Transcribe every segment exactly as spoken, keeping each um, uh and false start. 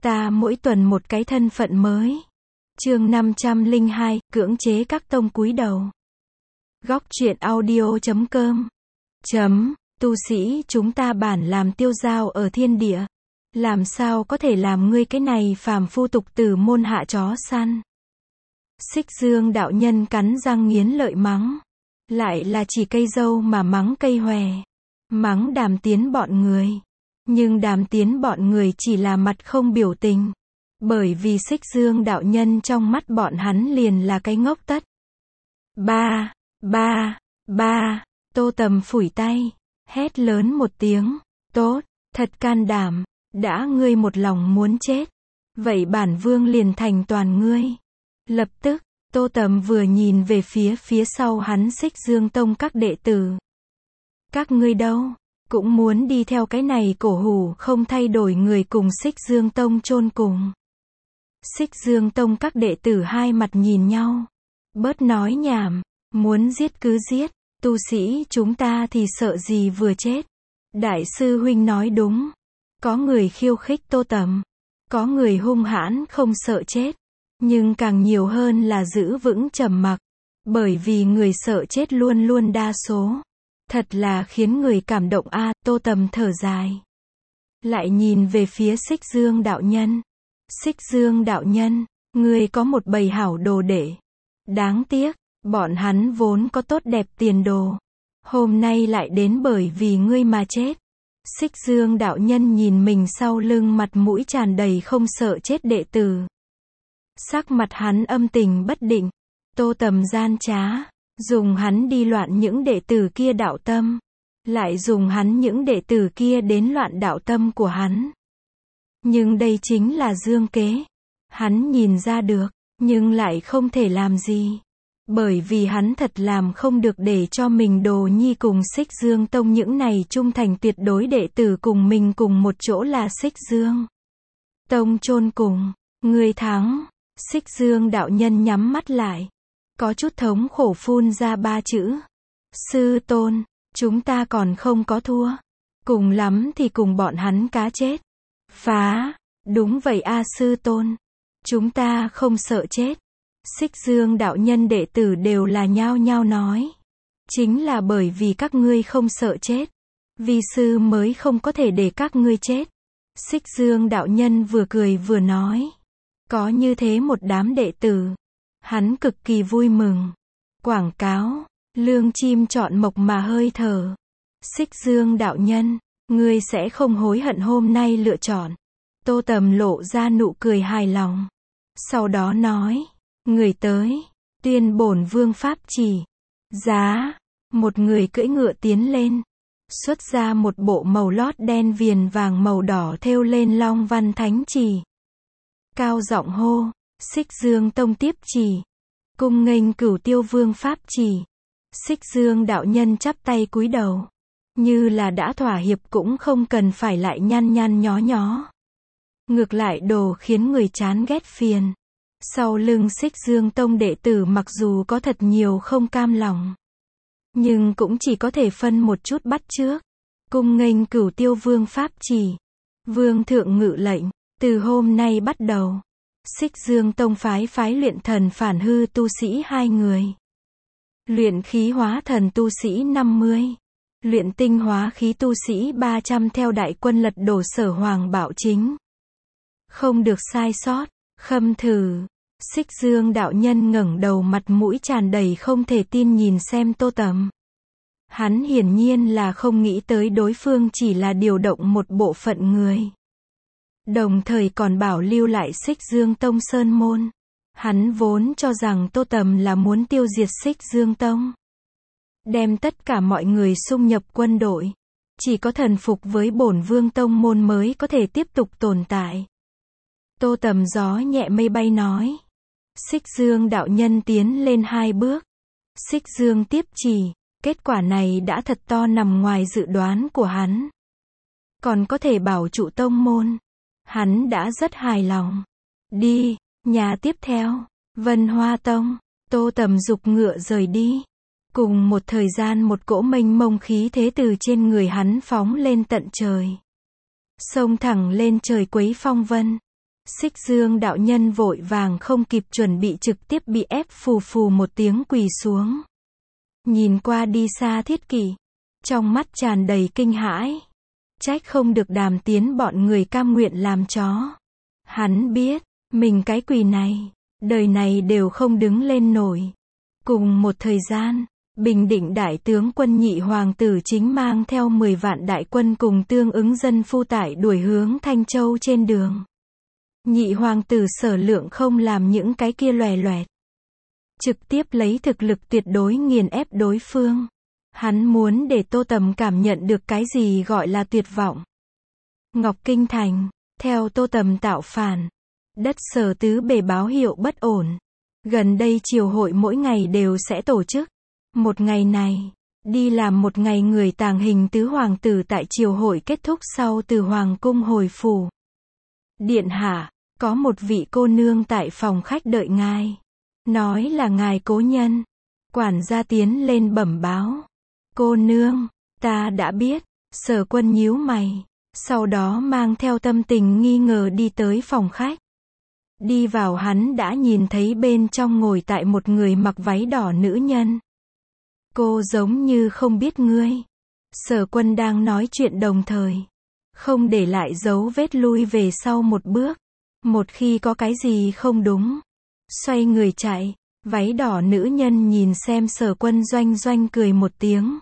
Ta mỗi tuần một cái thân phận mới. Chương năm trăm lẻ hai, cưỡng chế các tông cúi đầu. Góc truyện audio chấm com. Chấm, tu sĩ chúng ta bản làm tiêu dao ở thiên địa. Làm sao có thể làm ngươi cái này phàm phu tục tử môn hạ chó săn. Xích Dương đạo nhân cắn răng nghiến lợi mắng. Lại là chỉ cây dâu mà mắng cây hòe. Mắng Đàm Tiến bọn người. Nhưng Đàm Tiến bọn người chỉ là mặt không biểu tình. Bởi vì Xích Dương đạo nhân trong mắt bọn hắn liền là cái ngốc tất. Ba, ba, ba, Tô Tầm phủi tay. Hét lớn một tiếng. Tốt, thật can đảm. Đã ngươi một lòng muốn chết. Vậy bản vương liền thành toàn ngươi. Lập tức, Tô Tầm vừa nhìn về phía phía sau hắn Xích Dương Tông các đệ tử. Các ngươi đâu? Cũng muốn đi theo cái này cổ hủ không thay đổi người cùng Xích Dương Tông chôn cùng. Xích Dương Tông các đệ tử hai mặt nhìn nhau. Bớt nói nhảm, muốn giết cứ giết, tu sĩ chúng ta thì sợ gì vừa chết. Đại sư huynh nói đúng. Có người khiêu khích Tô Tầm. Có người hung hãn không sợ chết. Nhưng càng nhiều hơn là giữ vững trầm mặc. Bởi vì người sợ chết luôn luôn đa số. Thật là khiến người cảm động a. Tô Tầm thở dài. Lại nhìn về phía Xích Dương đạo nhân. Xích Dương đạo nhân, ngươi có một bầy hảo đồ đệ. Đáng tiếc, bọn hắn vốn có tốt đẹp tiền đồ. Hôm nay lại đến bởi vì ngươi mà chết. Xích Dương đạo nhân nhìn mình sau lưng mặt mũi tràn đầy không sợ chết đệ tử. Sắc mặt hắn âm tình bất định. Tô Tầm gian trá. Dùng hắn đi loạn những đệ tử kia đạo tâm. Lại dùng hắn những đệ tử kia đến loạn đạo tâm của hắn. Nhưng đây chính là dương kế. Hắn nhìn ra được, nhưng lại không thể làm gì. Bởi vì hắn thật làm không được để cho mình đồ nhi cùng Xích Dương Tông những này trung thành tuyệt đối đệ tử cùng mình cùng một chỗ là Xích Dương Tông chôn cùng. Ngươi thắng. Xích Dương đạo nhân nhắm mắt lại. Có chút thống khổ phun ra ba chữ. Sư tôn, chúng ta còn không có thua. Cùng lắm thì cùng bọn hắn cá chết. Phá, đúng vậy a sư tôn. Chúng ta không sợ chết. Xích Dương đạo nhân đệ tử đều là nhao nhao nói. Chính là bởi vì các ngươi không sợ chết. Vi sư mới không có thể để các ngươi chết. Xích Dương đạo nhân vừa cười vừa nói. Có như thế một đám đệ tử. Hắn cực kỳ vui mừng. Quảng cáo, lương chim chọn mộc mà hơi thở. Xích Dương đạo nhân, ngươi sẽ không hối hận hôm nay lựa chọn. Tô Tầm lộ ra nụ cười hài lòng. Sau đó nói, người tới, tuyên bổn vương pháp chỉ. Giá, một người cưỡi ngựa tiến lên. Xuất ra một bộ màu lót đen viền vàng màu đỏ thêu lên long văn thánh chỉ. Cao giọng hô, Xích Dương Tông tiếp chỉ. Cung nghênh Cửu Tiêu Vương pháp chỉ. Xích Dương đạo nhân chắp tay cúi đầu. Như là đã thỏa hiệp cũng không cần phải lại nhăn nhăn nhó nhó. Ngược lại đồ khiến người chán ghét phiền. Sau lưng Xích Dương Tông đệ tử mặc dù có thật nhiều không cam lòng. Nhưng cũng chỉ có thể phân một chút bắt chước. Cung nghênh Cửu Tiêu Vương pháp chỉ. Vương thượng ngự lệnh. Từ hôm nay bắt đầu. Xích Dương Tông phái phái luyện thần phản hư tu sĩ hai người. Luyện khí hóa thần tu sĩ năm mươi. Luyện tinh hóa khí tu sĩ ba trăm theo đại quân lật đổ Sở Hoàng Bảo Chính. Không được sai sót, khâm thử. Xích Dương đạo nhân ngẩng đầu mặt mũi tràn đầy không thể tin nhìn xem Tô Tầm. Hắn hiển nhiên là không nghĩ tới đối phương chỉ là điều động một bộ phận người. Đồng thời còn bảo lưu lại Xích Dương Tông Sơn Môn. Hắn vốn cho rằng Tô Tầm là muốn tiêu diệt Xích Dương Tông. Đem tất cả mọi người xung nhập quân đội. Chỉ có thần phục với bổn vương tông môn mới có thể tiếp tục tồn tại. Tô Tầm gió nhẹ mây bay nói. Xích Dương đạo nhân tiến lên hai bước. Xích Dương tiếp chỉ. Kết quả này đã thật to nằm ngoài dự đoán của hắn. Còn có thể bảo trụ tông môn. Hắn đã rất hài lòng. Đi, nhà tiếp theo, Vân Hoa Tông. Tô Tầm dục ngựa rời đi. Cùng một thời gian một cỗ mênh mông khí thế từ trên người hắn phóng lên tận trời. Xông thẳng lên trời quấy phong vân. Xích Dương đạo nhân vội vàng không kịp chuẩn bị trực tiếp bị ép phù phù một tiếng quỳ xuống. Nhìn qua đi xa Thiết Kỷ, trong mắt tràn đầy kinh hãi. Trách không được Đàm Tiến bọn người cam nguyện làm chó. Hắn biết, mình cái quỳ này, đời này đều không đứng lên nổi. Cùng một thời gian, Bình Định đại tướng quân Nhị hoàng tử chính mang theo mười vạn đại quân cùng tương ứng dân phu tải đuổi hướng Thanh Châu trên đường. Nhị hoàng tử Sở Lượng không làm những cái kia lòe loẹt. Trực tiếp lấy thực lực tuyệt đối nghiền ép đối phương. Hắn muốn để Tô Tầm cảm nhận được cái gì gọi là tuyệt vọng. Ngọc Kinh Thành, theo Tô Tầm tạo phản, đất Sở tứ bề báo hiệu bất ổn. Gần đây triều hội mỗi ngày đều sẽ tổ chức. Một ngày này, đi làm một ngày người tàng hình tứ hoàng tử tại triều hội kết thúc sau từ hoàng cung hồi phủ. Điện hạ, có một vị cô nương tại phòng khách đợi ngài. Nói là ngài cố nhân. Quản gia tiến lên bẩm báo. Cô nương, ta đã biết. Sở Quân nhíu mày. Sau đó mang theo tâm tình nghi ngờ đi tới phòng khách. Đi vào hắn đã nhìn thấy bên trong ngồi tại một người mặc váy đỏ nữ nhân. Cô giống như không biết ngươi. Sở Quân đang nói chuyện đồng thời. Không để lại dấu vết lui về sau một bước. Một khi có cái gì không đúng. Xoay người chạy. Váy đỏ nữ nhân nhìn xem Sở Quân doanh doanh cười một tiếng.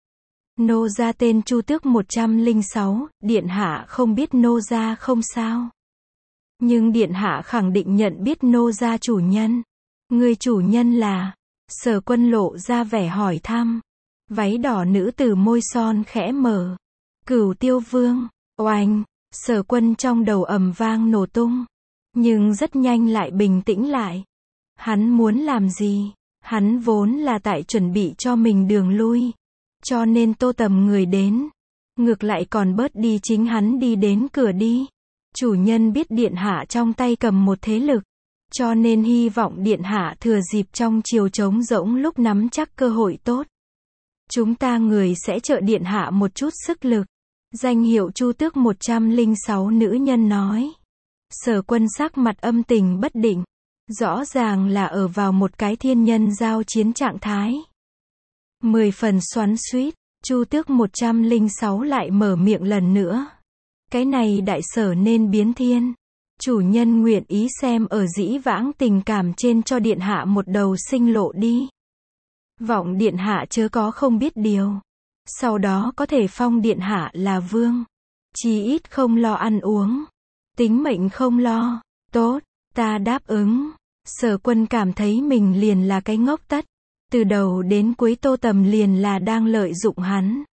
Nô gia tên Chu Tước một trăm lẻ sáu, điện hạ không biết nô gia không sao. Nhưng điện hạ khẳng định nhận biết nô gia chủ nhân. Người chủ nhân là? Sở Quân lộ ra vẻ hỏi thăm. Váy đỏ nữ tử môi son khẽ mở. Cửu Tiêu Vương. Oanh, Sở Quân trong đầu ầm vang nổ tung. Nhưng rất nhanh lại bình tĩnh lại. Hắn muốn làm gì? Hắn vốn là tại chuẩn bị cho mình đường lui. Cho nên Tô Tầm người đến. Ngược lại còn bớt đi chính hắn đi đến cửa đi. Chủ nhân biết điện hạ trong tay cầm một thế lực. Cho nên hy vọng điện hạ thừa dịp trong chiều trống rỗng lúc nắm chắc cơ hội tốt. Chúng ta người sẽ trợ điện hạ một chút sức lực. Danh hiệu Chu Tước một trăm lẻ sáu nữ nhân nói. Sở Quân sắc mặt âm tình bất định. Rõ ràng là ở vào một cái thiên nhân giao chiến trạng thái. Mười phần xoắn xuýt, Chu Tước một trăm lẻ sáu lại mở miệng lần nữa. Cái này đại sở nên biến thiên. Chủ nhân nguyện ý xem ở dĩ vãng tình cảm trên cho điện hạ một đầu sinh lộ đi. Vọng điện hạ chớ có không biết điều. Sau đó có thể phong điện hạ là vương. Chí ít không lo ăn uống. Tính mệnh không lo. Tốt, ta đáp ứng. Sở Quân cảm thấy mình liền là cái ngốc tất. Từ đầu đến cuối Tô Tầm liền là đang lợi dụng hắn.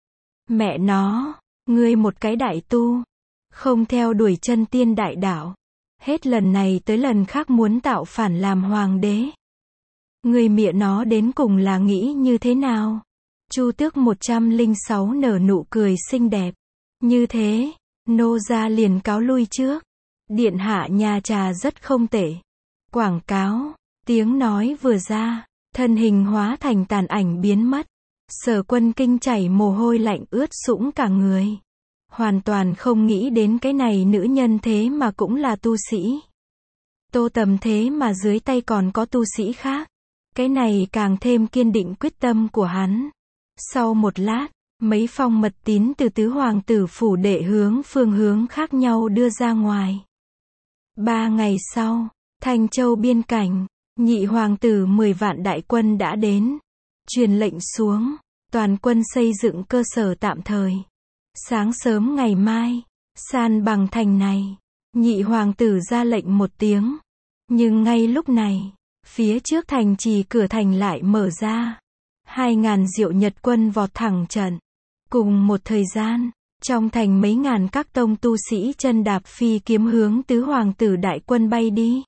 Mẹ nó, ngươi một cái đại tu. Không theo đuổi chân tiên đại đạo. Hết lần này tới lần khác muốn tạo phản làm hoàng đế. Ngươi mẹ nó đến cùng là nghĩ như thế nào? Chu Tước một trăm lẻ sáu nở nụ cười xinh đẹp. Như thế, nô gia liền cáo lui trước. Điện hạ nhà trà rất không tệ. Quảng cáo, tiếng nói vừa ra, thân hình hóa thành tàn ảnh biến mất. Sở Quân kinh chảy mồ hôi lạnh ướt sũng cả người. Hoàn toàn không nghĩ đến cái này nữ nhân thế mà cũng là tu sĩ. Tô Tầm thế mà dưới tay còn có tu sĩ khác. Cái này càng thêm kiên định quyết tâm của hắn. Sau một lát, mấy phong mật tín từ tứ hoàng tử phủ đệ hướng phương hướng khác nhau đưa ra ngoài. Ba ngày sau, Thanh Châu biên cảnh, nhị hoàng tử mười vạn đại quân đã đến. Truyền lệnh xuống, toàn quân xây dựng cơ sở tạm thời. Sáng sớm ngày mai, san bằng thành này. Nhị hoàng tử ra lệnh một tiếng. Nhưng ngay lúc này, phía trước thành trì cửa thành lại mở ra. Hai ngàn Diệu Nhật quân vọt thẳng trận. Cùng một thời gian, trong thành mấy ngàn các tông tu sĩ chân đạp phi kiếm hướng tứ hoàng tử đại quân bay đi.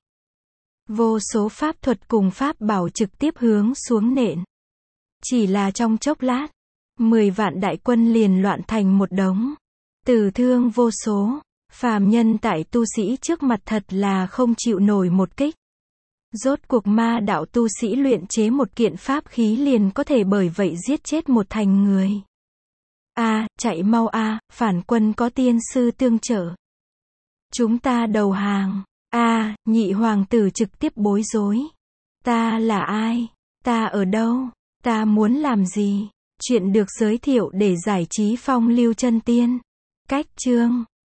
Vô số pháp thuật cùng pháp bảo trực tiếp hướng xuống nện. Chỉ là trong chốc lát, mười vạn đại quân liền loạn thành một đống. Tử thương vô số, phàm nhân tại tu sĩ trước mặt thật là không chịu nổi một kích. Rốt cuộc ma đạo tu sĩ luyện chế một kiện pháp khí liền có thể bởi vậy giết chết một thành người. A, à, chạy mau a, à, phản quân có tiên sư tương trợ. Chúng ta đầu hàng. A, nhị hoàng tử trực tiếp bối rối. Ta là ai? Ta ở đâu? Ta muốn làm gì? Chuyện được giới thiệu để giải trí phong lưu chân tiên. Cách chương